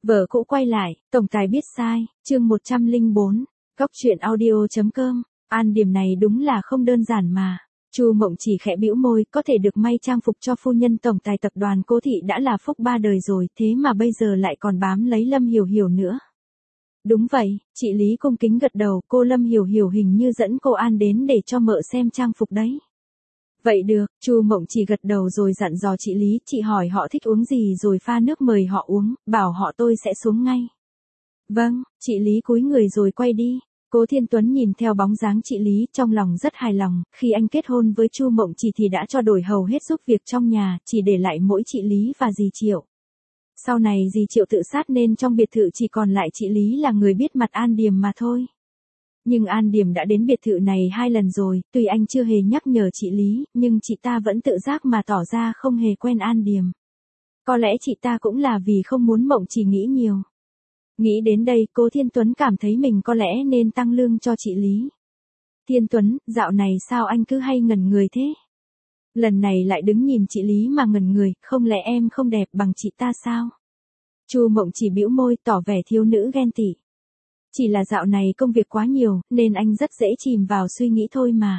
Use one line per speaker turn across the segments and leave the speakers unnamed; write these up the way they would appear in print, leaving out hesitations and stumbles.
Vợ cũ quay lại, tổng tài biết sai, chương 104, Góc truyện audio.com, An Điểm này đúng là không đơn giản mà. Chu Mộng chỉ khẽ bĩu môi, có thể được may trang phục cho phu nhân tổng tài tập đoàn Cố Thị đã là phúc ba đời rồi, thế mà bây giờ lại còn bám lấy Lâm Hiểu Hiểu nữa. Đúng vậy, chị Lý cung kính gật đầu, cô Lâm Hiểu Hiểu hình như dẫn cô An đến để cho mợ xem trang phục đấy. Vậy được, Chu Mộng chỉ gật đầu rồi dặn dò chị Lý, chị hỏi họ thích uống gì rồi pha nước mời họ uống, bảo họ tôi sẽ xuống ngay. Vâng, chị Lý cúi người rồi quay đi. Cố Thiên Tuấn nhìn theo bóng dáng chị Lý, trong lòng rất hài lòng, khi anh kết hôn với Chu Mộng chỉ thì đã cho đổi hầu hết giúp việc trong nhà, chỉ để lại mỗi chị Lý và dì Triệu. Sau này dì Triệu tự sát nên trong biệt thự chỉ còn lại chị Lý là người biết mặt An Điềm mà thôi. Nhưng An Điềm đã đến biệt thự này 2 lần rồi, tuy anh chưa hề nhắc nhở chị Lý, nhưng chị ta vẫn tự giác mà tỏ ra không hề quen An Điềm. Có lẽ chị ta cũng là vì không muốn Mộng chỉ nghĩ nhiều. Nghĩ đến đây, Cố Thiên Tuấn cảm thấy mình có lẽ nên tăng lương cho chị Lý. Thiên Tuấn, dạo này sao anh cứ hay ngẩn người thế? Lần này lại đứng nhìn chị Lý mà ngẩn người, không lẽ em không đẹp bằng chị ta sao? Chu Mộng chỉ bĩu môi tỏ vẻ thiếu nữ ghen tị. Chỉ là dạo này công việc quá nhiều, nên anh rất dễ chìm vào suy nghĩ thôi mà.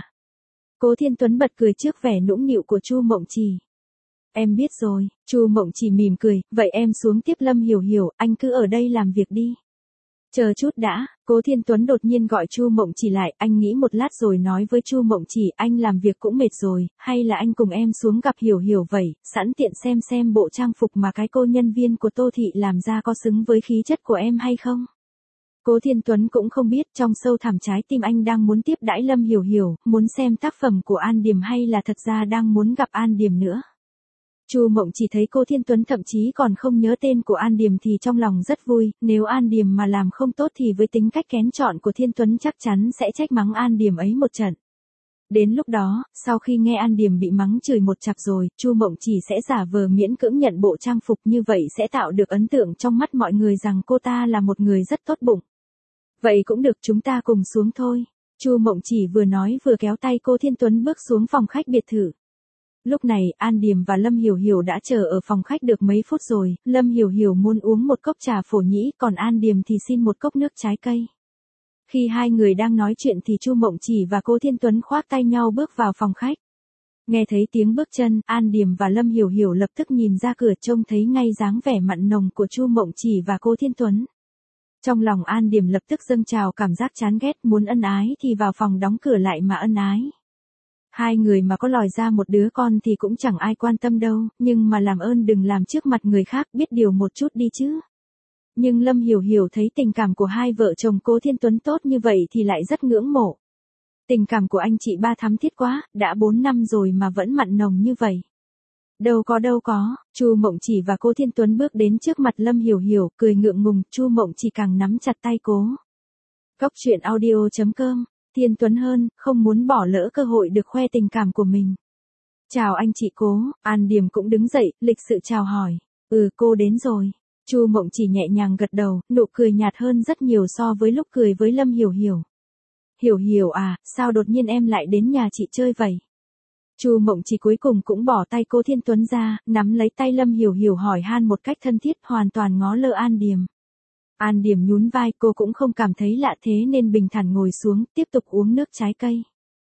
Cố Thiên Tuấn bật cười trước vẻ nũng nịu của Chu Mộng chỉ. Em biết rồi, Chu Mộng chỉ mỉm cười, vậy em xuống tiếp Lâm Hiểu Hiểu, anh cứ ở đây làm việc đi. Chờ chút đã, Cố Thiên Tuấn đột nhiên gọi Chu Mộng chỉ lại, anh nghĩ một lát rồi nói với Chu Mộng chỉ, anh làm việc cũng mệt rồi, hay là anh cùng em xuống gặp Hiểu Hiểu vậy, sẵn tiện xem bộ trang phục mà cái cô nhân viên của Tô Thị làm ra có xứng với khí chất của em hay không. Cố Thiên Tuấn cũng không biết trong sâu thẳm trái tim anh đang muốn tiếp đãi Lâm Hiểu Hiểu, muốn xem tác phẩm của An Điềm hay là thật ra đang muốn gặp An Điềm nữa. Chu Mộng chỉ thấy Cố Thiên Tuấn thậm chí còn không nhớ tên của An Điềm thì trong lòng rất vui, nếu An Điềm mà làm không tốt thì với tính cách kén chọn của Thiên Tuấn chắc chắn sẽ trách mắng An Điềm ấy một trận. Đến lúc đó, sau khi nghe An Điềm bị mắng chửi một chặp rồi, Chu Mộng chỉ sẽ giả vờ miễn cưỡng nhận bộ trang phục, như vậy sẽ tạo được ấn tượng trong mắt mọi người rằng cô ta là một người rất tốt bụng. Vậy cũng được, chúng ta cùng xuống thôi. Chu Mộng chỉ vừa nói vừa kéo tay Cố Thiên Tuấn bước xuống phòng khách biệt thự. Lúc này, An Điềm và Lâm Hiểu Hiểu đã chờ ở phòng khách được mấy phút rồi, Lâm Hiểu Hiểu muốn uống một cốc trà phổ nhĩ, còn An Điềm thì xin một cốc nước trái cây. Khi hai người đang nói chuyện thì Chu Mộng chỉ và Cố Thiên Tuấn khoác tay nhau bước vào phòng khách. Nghe thấy tiếng bước chân, An Điềm và Lâm Hiểu Hiểu lập tức nhìn ra cửa trông thấy ngay dáng vẻ mặn nồng của Chu Mộng chỉ và Cố Thiên Tuấn. Trong lòng An Điềm lập tức dâng trào cảm giác chán ghét, muốn ân ái thì vào phòng đóng cửa lại mà ân ái. Hai người mà có lòi ra một đứa con thì cũng chẳng ai quan tâm đâu, nhưng mà làm ơn đừng làm trước mặt người khác, biết điều một chút đi chứ. Nhưng Lâm Hiểu Hiểu thấy tình cảm của hai vợ chồng Cố Thiên Tuấn tốt như vậy thì lại rất ngưỡng mộ. Tình cảm của anh chị ba thắm thiết quá, đã 4 năm rồi mà vẫn mặn nồng như vậy. Đâu có, Chu Mộng chỉ và Cố Thiên Tuấn bước đến trước mặt Lâm Hiểu Hiểu, cười ngượng ngùng, Chu Mộng chỉ càng nắm chặt tay Cố. Góc truyện audio.com, Thiên Tuấn hơn, không muốn bỏ lỡ cơ hội được khoe tình cảm của mình. Chào anh chị Cố, An Điềm cũng đứng dậy, lịch sự chào hỏi. Cô đến rồi. Chu Mộng chỉ nhẹ nhàng gật đầu, nụ cười nhạt hơn rất nhiều so với lúc cười với Lâm Hiểu Hiểu. Hiểu Hiểu à, sao đột nhiên em lại đến nhà chị chơi vậy? Chu Mộng chỉ cuối cùng cũng bỏ tay Cố Thiên Tuấn ra, nắm lấy tay Lâm Hiểu Hiểu hỏi han một cách thân thiết, hoàn toàn ngó lơ An Điềm. An Điềm nhún vai, cô cũng không cảm thấy lạ thế nên bình thản ngồi xuống, tiếp tục uống nước trái cây.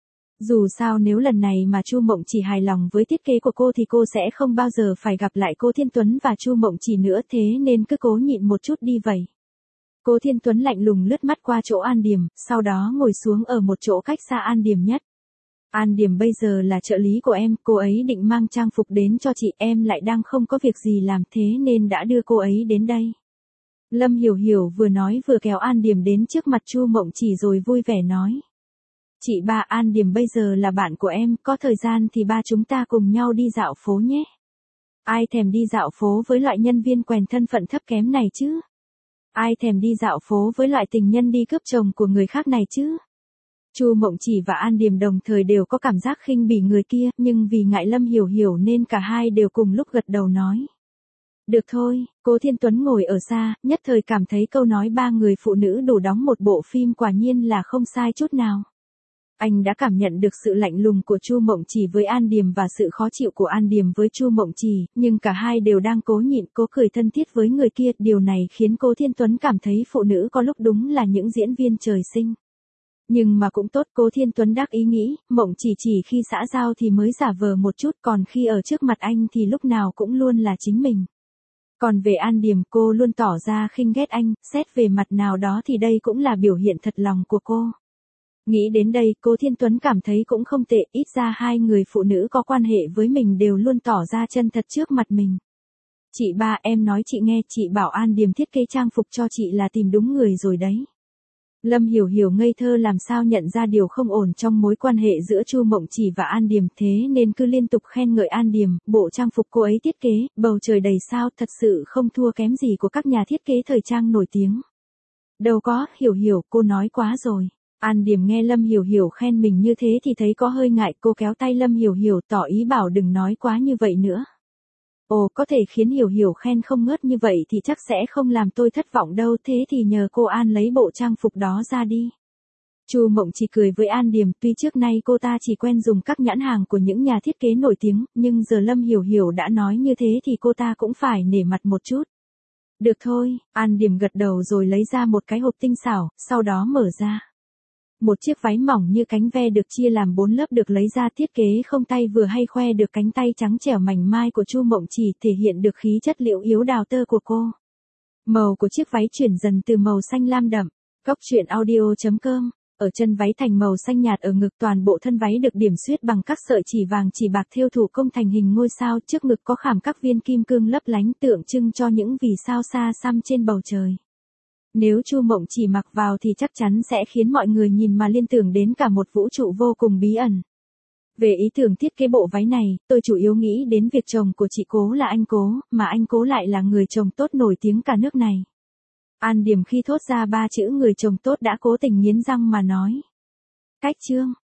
Dù sao nếu lần này mà Chu Mộng chỉ hài lòng với thiết kế của cô thì cô sẽ không bao giờ phải gặp lại Cố Thiên Tuấn và Chu Mộng chỉ nữa, thế nên cứ cố nhịn một chút đi vậy. Cố Thiên Tuấn lạnh lùng lướt mắt qua chỗ An Điềm, sau đó ngồi xuống ở một chỗ cách xa An Điềm nhất. An Điềm bây giờ là trợ lý của em, cô ấy định mang trang phục đến cho chị, em lại đang không có việc gì làm thế nên đã đưa cô ấy đến đây. Lâm Hiểu Hiểu vừa nói vừa kéo An Điềm đến trước mặt Chu Mộng chỉ rồi vui vẻ nói. Chị ba, An Điềm bây giờ là bạn của em, có thời gian thì ba chúng ta cùng nhau đi dạo phố nhé. Ai thèm đi dạo phố với loại nhân viên quèn thân phận thấp kém này chứ? Ai thèm đi dạo phố với loại tình nhân đi cướp chồng của người khác này chứ? Chu Mộng chỉ và An Điềm đồng thời đều có cảm giác khinh bỉ người kia, nhưng vì ngại Lâm Hiểu Hiểu nên cả hai đều cùng lúc gật đầu nói. Được thôi, Cố Thiên Tuấn ngồi ở xa, nhất thời cảm thấy câu nói ba người phụ nữ đủ đóng một bộ phim quả nhiên là không sai chút nào. Anh đã cảm nhận được sự lạnh lùng của Chu Mộng Chỉ với An Điềm và sự khó chịu của An Điềm với Chu Mộng Chỉ, nhưng cả hai đều đang cố nhịn, cố cười thân thiết với người kia, điều này khiến Cố Thiên Tuấn cảm thấy phụ nữ có lúc đúng là những diễn viên trời sinh. Nhưng mà cũng tốt, Cố Thiên Tuấn đắc ý nghĩ, Mộng chỉ khi xã giao thì mới giả vờ một chút, còn khi ở trước mặt anh thì lúc nào cũng luôn là chính mình. Còn về An Điềm, cô luôn tỏ ra khinh ghét anh, xét về mặt nào đó thì đây cũng là biểu hiện thật lòng của cô. Nghĩ đến đây, Cố Thiên Tuấn cảm thấy cũng không tệ, ít ra hai người phụ nữ có quan hệ với mình đều luôn tỏ ra chân thật trước mặt mình. Chị ba, em nói chị nghe, chị bảo An Điềm thiết kế trang phục cho chị là tìm đúng người rồi đấy. Lâm Hiểu Hiểu ngây thơ làm sao nhận ra điều không ổn trong mối quan hệ giữa Chu Mộng Chỉ và An Điềm, thế nên cứ liên tục khen ngợi An Điềm, bộ trang phục cô ấy thiết kế, bầu trời đầy sao, thật sự không thua kém gì của các nhà thiết kế thời trang nổi tiếng. Đâu có, Hiểu Hiểu, cô nói quá rồi. An Điềm nghe Lâm Hiểu Hiểu khen mình như thế thì thấy có hơi ngại, cô kéo tay Lâm Hiểu Hiểu tỏ ý bảo đừng nói quá như vậy nữa. Ồ, có thể khiến Hiểu Hiểu khen không ngớt như vậy thì chắc sẽ không làm tôi thất vọng đâu, thế thì nhờ cô An lấy bộ trang phục đó ra đi. Chu Mộng Chỉ cười với An Điềm, tuy trước nay cô ta chỉ quen dùng các nhãn hàng của những nhà thiết kế nổi tiếng, nhưng giờ Lâm Hiểu Hiểu đã nói như thế thì cô ta cũng phải nể mặt một chút. Được thôi, An Điềm gật đầu rồi lấy ra một cái hộp tinh xảo, sau đó mở ra. Một chiếc váy mỏng như cánh ve được chia làm 4 lớp được lấy ra, thiết kế không tay vừa hay khoe được cánh tay trắng trẻo mảnh mai của Chu Mộng Chỉ, thể hiện được khí chất liễu yếu đào tơ của cô. Màu của chiếc váy chuyển dần từ màu xanh lam đậm. Góc truyện audio.com. Ở chân váy thành màu xanh nhạt, ở ngực toàn bộ thân váy được điểm xuyết bằng các sợi chỉ vàng chỉ bạc thêu thủ công thành hình ngôi sao, trước ngực có khảm các viên kim cương lấp lánh tượng trưng cho những vì sao xa xăm trên bầu trời. Nếu Chu Mộng Chỉ mặc vào thì chắc chắn sẽ khiến mọi người nhìn mà liên tưởng đến cả một vũ trụ vô cùng bí ẩn. Về ý tưởng thiết kế bộ váy này, tôi chủ yếu nghĩ đến việc chồng của chị Cố là anh Cố, mà anh Cố lại là người chồng tốt nổi tiếng cả nước này. An Điềm khi thốt ra 3 chữ người chồng tốt đã cố tình nghiến răng mà nói. Cách chương.